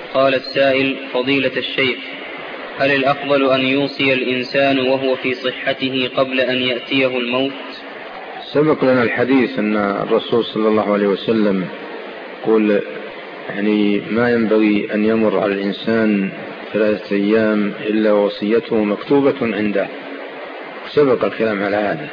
قال السائل: فضيلة الشيخ، هل الأفضل أن يوصي الإنسان وهو في صحته قبل أن يأتيه الموت؟ سبق لنا الحديث أن الرسول صلى الله عليه وسلم يقول يعني ما ينبغي أن يمر على الإنسان 3 أيام إلا وصيته مكتوبة عنده. سبق الكلام على هذا.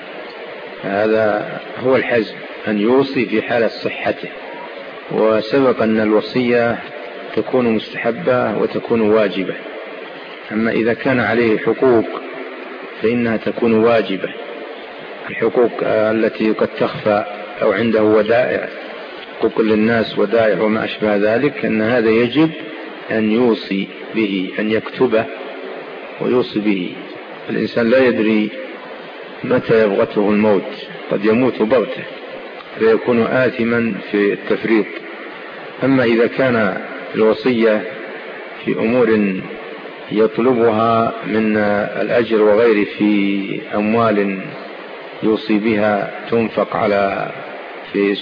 هذا هو الحزم، أن يوصي في حالة صحته. وسبق أن الوصية تكون مستحبة وتكون واجبة. أما إذا كان عليه حقوق فإنها تكون واجبة. الحقوق التي قد تخفى أو عنده ودائع، حقوق للناس ودائع وما أشبه ذلك، أن هذا يجب أن يوصي به، أن يكتبه ويوصي به. الإنسان لا يدري متى يبغته الموت، قد يموت بغته فيكون آثما في التفريط. أما إذا كان الوصية في أمور يطلبها من الأجر وغيره، في أموال يوصي بها تنفق على في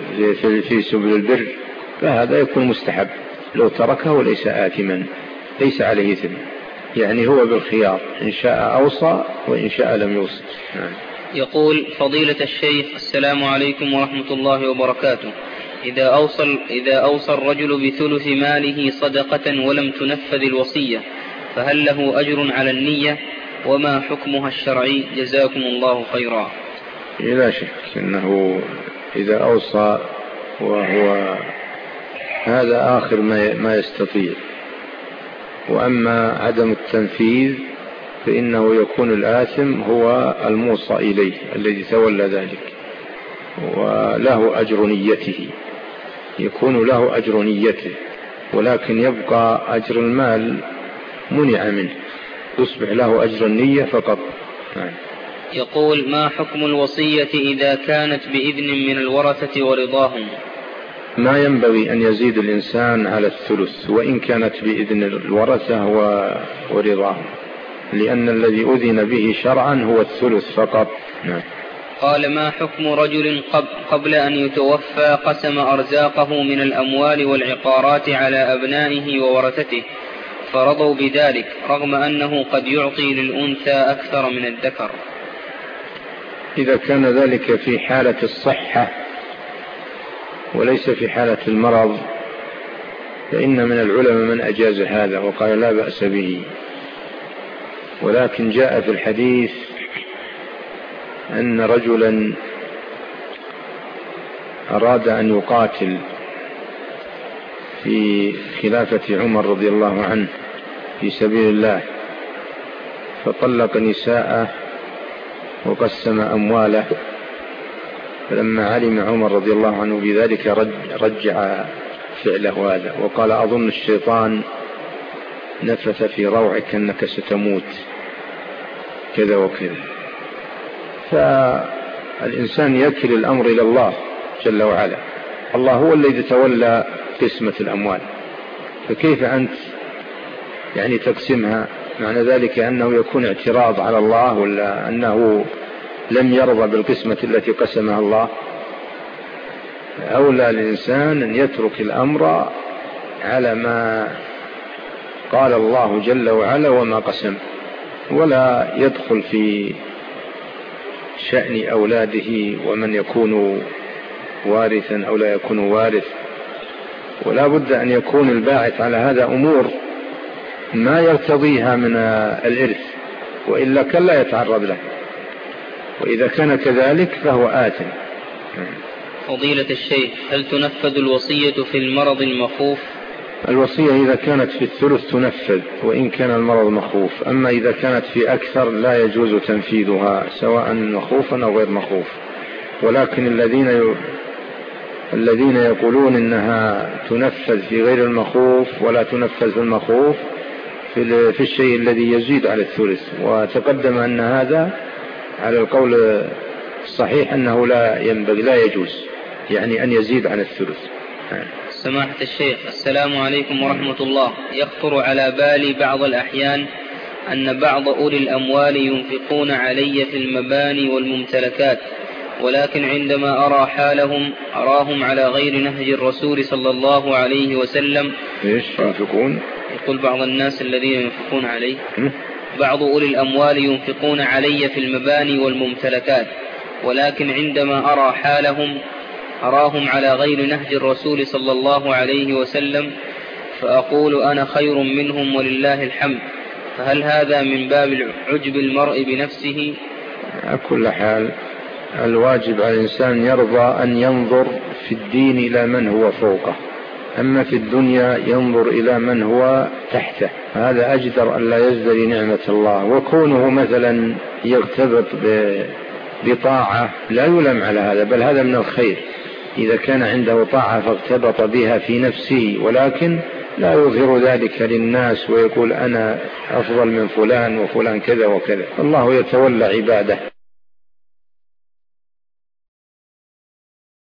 سبل البر، فهذا يكون مستحب لو تركه وليس آثما، ليس عليه إثم، يعني هو بالخيار، إن شاء أوصى وإن شاء لم يوصي. يقول: فضيلة الشيخ، السلام عليكم ورحمة الله وبركاته. إذا أوصى الرجل بثلث ماله صدقة ولم تنفذ الوصية، فهل له أجر على النية؟ وما حكمها الشرعي؟ جزاكم الله خيرا. لا شك أنه إذا أوصى وهو هذا آخر ما يستطيع، وأما عدم التنفيذ فإنه يكون الآثم هو الموصى إليه الذي تولى ذلك، وله أجر نيته، يكون له أجر نيته، ولكن يبقى أجر المال منع منه، يصبح له أجر النية فقط. يقول: ما حكم الوصية إذا كانت بإذن من الورثة ورضاهم؟ ما ينبغي أن يزيد الإنسان على الثلث وإن كانت بإذن الورثة ورضاهم، لأن الذي أذن به شرعا هو الثلث فقط. قال: ما حكم رجل قبل أن يتوفى قسم أرزاقه من الأموال والعقارات على أبنائه وورثته فرضوا بذلك، رغم أنه قد يعطي للأنثى أكثر من الذكر؟ إذا كان ذلك في حالة الصحة وليس في حالة المرض فإن من العلماء من أجاز هذا وقال لا بأس به، ولكن جاء في الحديث أن رجلا أراد أن يقاتل في خلافة عمر رضي الله عنه في سبيل الله، فطلق نساءه وقسم أمواله، فلما علم عمر رضي الله عنه بذلك رجع فعله هذا وقال: أظن الشيطان نفث في روعك أنك ستموت كذا وكذا. فالإنسان يكل الأمر إلى الله جل وعلا، الله هو الذي تولى قسمة الأموال، فكيف أنت يعني تقسمها؟ معنى ذلك أنه يكون اعتراض على الله، ولا أنه لم يرضى بالقسمة التي قسمها الله؟ أولى الإنسان أن يترك الأمر على ما قال الله جل وعلا وما قسم، ولا يدخل في شأن أولاده ومن يكون وارثا أو لا يكون وارث. ولا بد أن يكون الباعث على هذا أمور ما يرتضيها من الإرث، وإلا كان لا يتعرض له، وإذا كان كذلك فهو آثم. فضيلة الشيخ، هل تنفذ الوصية في المرض المخوف؟ الوصية إذا كانت في الثلث تنفذ وإن كان المرض مخوف، أما إذا كانت في أكثر لا يجوز تنفيذها سواء مخوفا أو غير مخوف. ولكن الذين يقولون إنها تنفذ في غير المخوف ولا تنفذ في المخوف في الشيء الذي يزيد على الثلث، وتقدم أن هذا على القول الصحيح أنه لا ينبغي لا يجوز يعني أن يزيد على الثلث. سماحة الشيخ، السلام عليكم ورحمة الله. يخطر على بالي بعض الأحيان أن بعض أولي الأموال ينفقون علي في المباني والممتلكات ولكن عندما أرى حالهم أراهم على غير نهج الرسول صلى الله عليه وسلم. إيش ينفقون؟ يقول بعض الناس الذين ينفقون عليه، بعض أولي الأموال ينفقون علي في المباني والممتلكات، ولكن عندما أرى حالهم أراهم على غير نهج الرسول صلى الله عليه وسلم فأقول أنا خير منهم ولله الحمد. فهل هذا من باب عجب المرء بنفسه؟ على كل حال الواجب على الإنسان يرضى أن ينظر في الدين إلى من هو فوقه، أما في الدنيا ينظر إلى من هو تحته. هذا أجدر أن لا يزدري نعمة الله. وكونه مثلا يغتبط بطاعة لا يلام على هذا، بل هذا من الخير إذا كان عنده طاعة فاغتبط بها في نفسه، ولكن لا يظهر ذلك للناس ويقول أنا أفضل من فلان وفلان كذا وكذا. الله يتولى عباده.